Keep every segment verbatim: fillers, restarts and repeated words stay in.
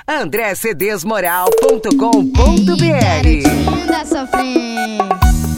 andré c d s moral ponto com ponto b r. Garotinho da sofrência.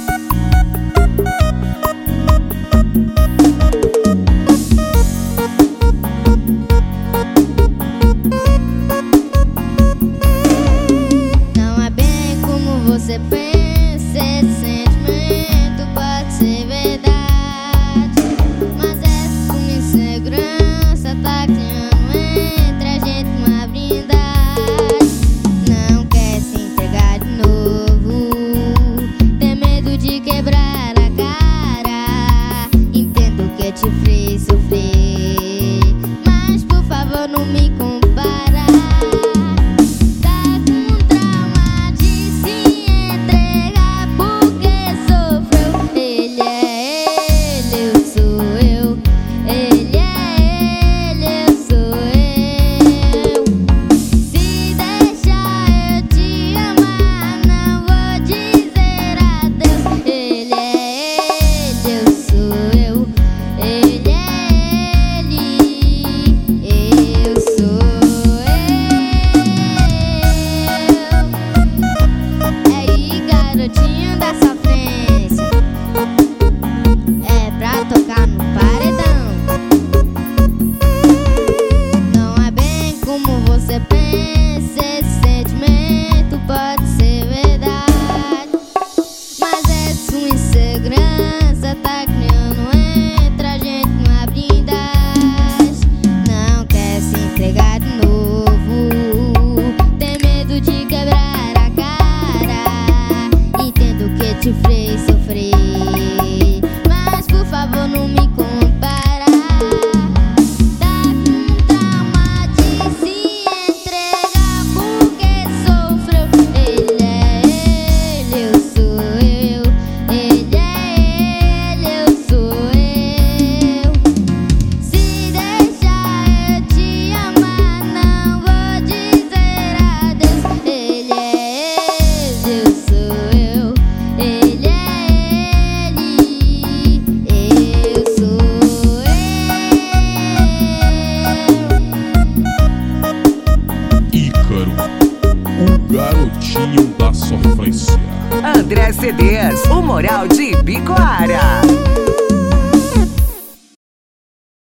Não é bem como você pensa, esse sentimento pode ser verdade, mas essa sua insegurança tá criando entre a gente uma blindagem. Não quer se entregar de novo, tem medo de quebrar a cara. Entendo que te fez sofrer, mas por favor não me compara. Garotinho da sofrência, é pra tocar no paredão. Não é bem como você pensa, esse sentimento pode ser verdade, mas é sua insegurança tá criando entre a gente uma blindagem. Não quer se entregar de novo, tem medo de quebrar a cara. Entendo que te fez sofrer, mas por favor não me compara. Tá com trauma de se entregar porque sofreu. Ele é ele, eu sou eu. Ele é ele, eu sou eu. Se deixar eu te amar, não vou dizer adeus. Ele é ele, eu sou eu. Ele é ele, eu sou eu. Ícaro, o garotinho da sofrência. André C D S, o Moral de Ibicoara.